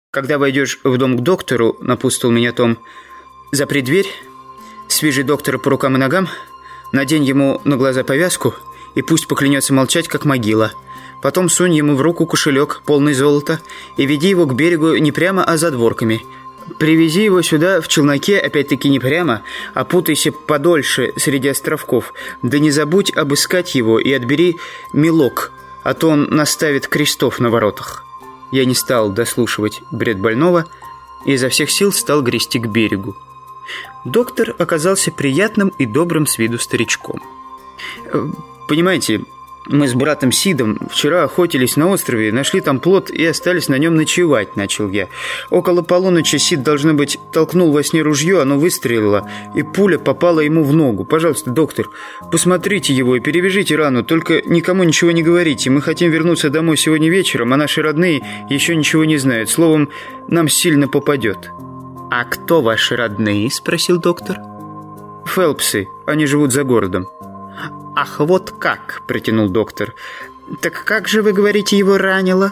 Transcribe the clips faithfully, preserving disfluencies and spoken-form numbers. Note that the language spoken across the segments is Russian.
«Когда войдешь в дом к доктору, — напутствовал меня Том, — запри дверь, свяжи доктора по рукам и ногам, надень ему на глаза повязку и пусть поклянется молчать, как могила. Потом сунь ему в руку кошелек, полный золота, и веди его к берегу не прямо, а задворками. Привези его сюда в челноке, опять-таки не прямо, а путайся подольше среди островков. Да не забудь обыскать его и отбери мелок, а то он наставит крестов на воротах». Я не стал дослушивать бред больного и изо всех сил стал грести к берегу. Доктор оказался приятным и добрым с виду старичком. «Понимаете, мы с братом Сидом вчера охотились на острове, нашли там плот и остались на нем ночевать», — начал я. «Около полуночи Сид, должно быть, толкнул во сне ружье, оно выстрелило, и пуля попала ему в ногу. Пожалуйста, доктор, посмотрите его и перевяжите рану, только никому ничего не говорите. Мы хотим вернуться домой сегодня вечером, а наши родные еще ничего не знают. Словом, нам сильно попадет». «А кто ваши родные?» — спросил доктор. «Фелпсы, они живут за городом». «Ах, вот как!» — протянул доктор. «Так как же, вы говорите, его ранило?»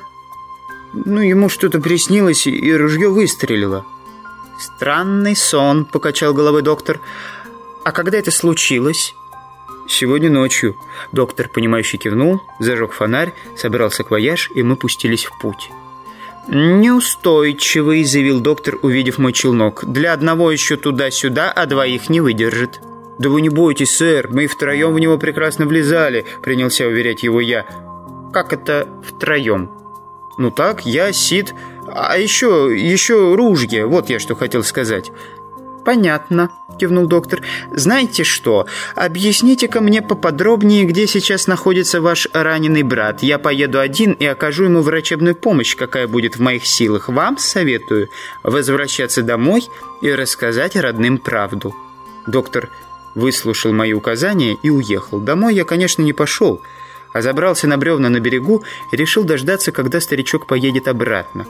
«Ну, ему что-то приснилось, и ружье выстрелило». «Странный сон», — покачал головой доктор. «А когда это случилось?» «Сегодня ночью». Доктор, понимающе кивнул, зажег фонарь, собрал саквояж, и мы пустились в путь. «Неустойчивый», — заявил доктор, увидев мой челнок. «Для одного еще туда-сюда, а двоих не выдержит». «Да вы не бойтесь, сэр, мы втроем в него прекрасно влезали», — принялся уверять его я. «Как это втроем?» «Ну так, я, Сид, а еще, еще ружье, вот я что хотел сказать». «Понятно», — кивнул доктор. «Знаете что, объясните-ка мне поподробнее, где сейчас находится ваш раненый брат. Я поеду один и окажу ему врачебную помощь, какая будет в моих силах. Вам советую возвращаться домой и рассказать родным правду». Доктор выслушал мои указания и уехал. Домой я, конечно, не пошел, а забрался на бревна на берегу и решил дождаться, когда старичок поедет обратно.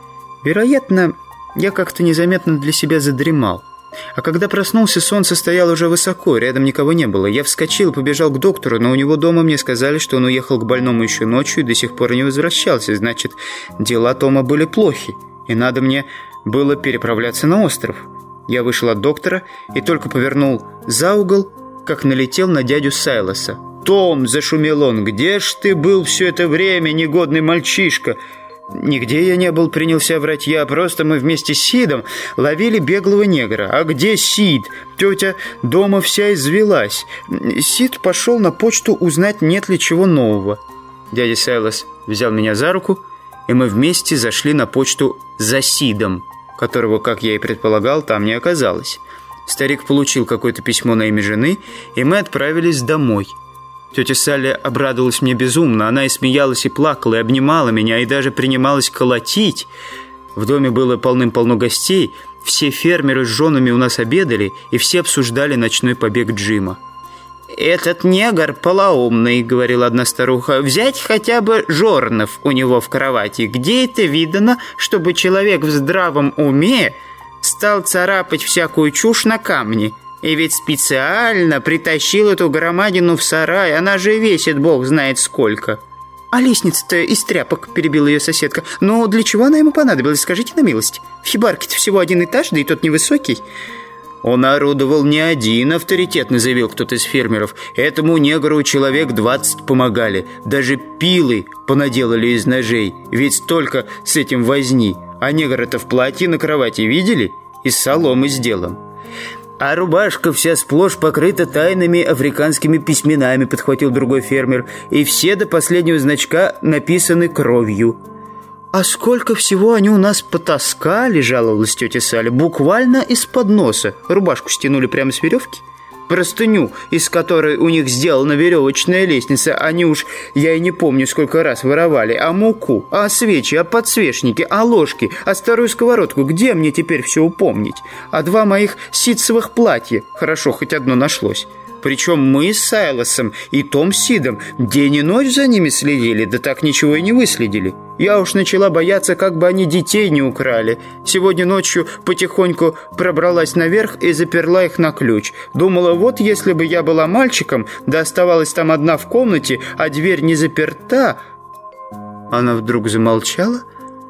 Вероятно, я как-то незаметно для себя задремал. А когда проснулся, солнце стояло уже высоко, рядом никого не было. Я вскочил и побежал к доктору, но у него дома мне сказали, что он уехал к больному еще ночью и до сих пор не возвращался. Значит, дела Тома были плохи, и надо мне было переправляться на остров. Я вышел от доктора и только повернул за угол, как налетел на дядю Сайлоса. «Том!» – зашумел он. «Где ж ты был все это время, негодный мальчишка?» «Нигде я не был», — принялся врать я. «Просто мы вместе с Сидом ловили беглого негра». «А где Сид? Тетя дома вся извелась». Сид пошел на почту узнать, нет ли чего нового. Дядя Сайлос взял меня за руку, и мы вместе зашли на почту за Сидом, которого, как я и предполагал, там не оказалось. Старик получил какое-то письмо на имя жены, и мы отправились домой. Тетя Салли обрадовалась мне безумно. Она и смеялась, и плакала, и обнимала меня, и даже принималась колотить. В доме было полным-полно гостей. Все фермеры с женами у нас обедали, и все обсуждали ночной побег Джима. «Этот негр полоумный», — говорила одна старуха. «Взять хотя бы жорнов у него в кровати. Где это видано, чтобы человек в здравом уме стал царапать всякую чушь на камне? И ведь специально притащил эту громадину в сарай. Она же весит бог знает сколько». «А лестница-то из тряпок», — перебила ее соседка. «Но для чего она ему понадобилась, скажите на милость? В хибарке-то всего один этаж, да и тот невысокий». «Он орудовал не один», — авторитетно заявил кто-то из фермеров. «Этому негру человек двадцать помогали. Даже пилы понаделали из ножей. Ведь столько с этим возни. А негр-то в платье на кровати видели? Из соломы сделан». «А рубашка вся сплошь покрыта тайными африканскими письменами», — подхватил другой фермер. «И все до последнего значка написаны кровью». «А сколько всего они у нас потаскали», — жаловалась тетя Салли. «Буквально из-под носа. Рубашку стянули прямо с веревки. Простыню, из которой у них сделана веревочная лестница, они уж, я и не помню, сколько раз воровали. А муку, а свечи, а подсвечники, а ложки, а старую сковородку. Где мне теперь все упомнить? А два моих ситцевых платья. Хорошо, хоть одно нашлось. Причем мы с Сайлосом и Том Сидом день и ночь за ними следили, да так ничего и не выследили. Я уж начала бояться, как бы они детей не украли. Сегодня ночью потихоньку пробралась наверх и заперла их на ключ. Думала, вот если бы я была мальчиком, да оставалась там одна в комнате, а дверь не заперта». Она вдруг замолчала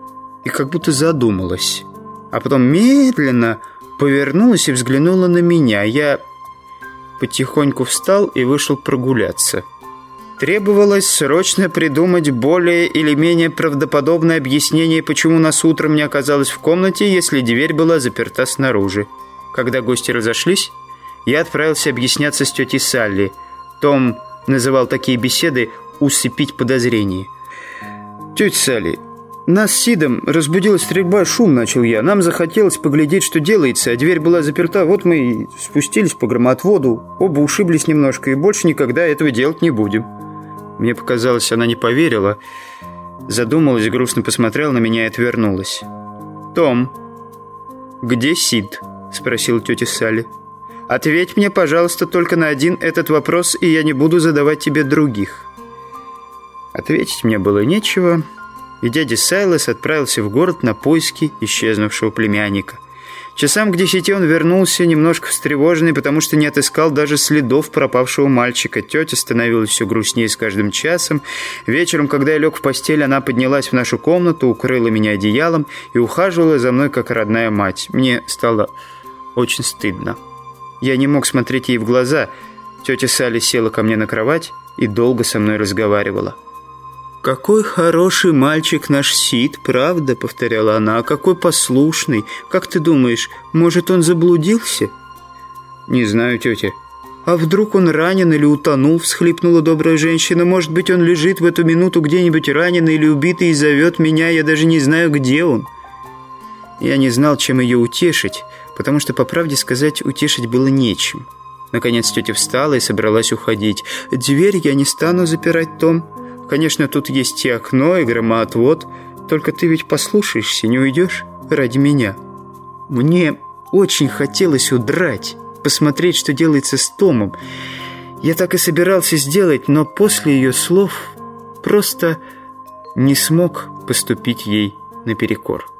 и как будто задумалась. А потом медленно повернулась и взглянула на меня. Я потихоньку встал и вышел прогуляться. Требовалось срочно придумать более или менее правдоподобное объяснение, почему нас утром не оказалось в комнате, если дверь была заперта снаружи. Когда гости разошлись, я отправился объясняться с тетей Салли. Том называл такие беседы «усыпить подозрения». «Тетя Салли, нас с Сидом разбудила стрельба, шум начал я. Нам захотелось поглядеть, что делается, а дверь была заперта. Вот мы и спустились по громоотводу, оба ушиблись немножко, и больше никогда этого делать не будем». Мне показалось, она не поверила, задумалась, грустно посмотрела на меня и отвернулась. «Том, где Сид?» — спросила тетя Салли. «Ответь мне, пожалуйста, только на один этот вопрос, и я не буду задавать тебе других». Ответить мне было нечего, и дядя Сайлас отправился в город на поиски исчезнувшего племянника. Часам к десяти он вернулся, немножко встревоженный, потому что не отыскал даже следов пропавшего мальчика. Тетя становилась все грустнее с каждым часом. Вечером, когда я лег в постель, она поднялась в нашу комнату, укрыла меня одеялом и ухаживала за мной, как родная мать. Мне стало очень стыдно. Я не мог смотреть ей в глаза. Тетя Салли села ко мне на кровать и долго со мной разговаривала. «Какой хороший мальчик наш Сид, правда?» — повторяла она. «А какой послушный! Как ты думаешь, может, он заблудился?» «Не знаю, тетя». «А вдруг он ранен или утонул?» — всхлипнула добрая женщина. «Может быть, он лежит в эту минуту где-нибудь раненый или убитый и зовет меня. Я даже не знаю, где он». Я не знал, чем ее утешить, потому что, по правде сказать, утешить было нечем. Наконец тетя встала и собралась уходить. «Дверь я не стану запирать, Том. Конечно, тут есть и окно, и громоотвод. Только ты ведь послушаешься, не уйдешь ради меня». Мне очень хотелось удрать, посмотреть, что делается с Томом. Я так и собирался сделать, но после ее слов просто не смог поступить ей наперекор.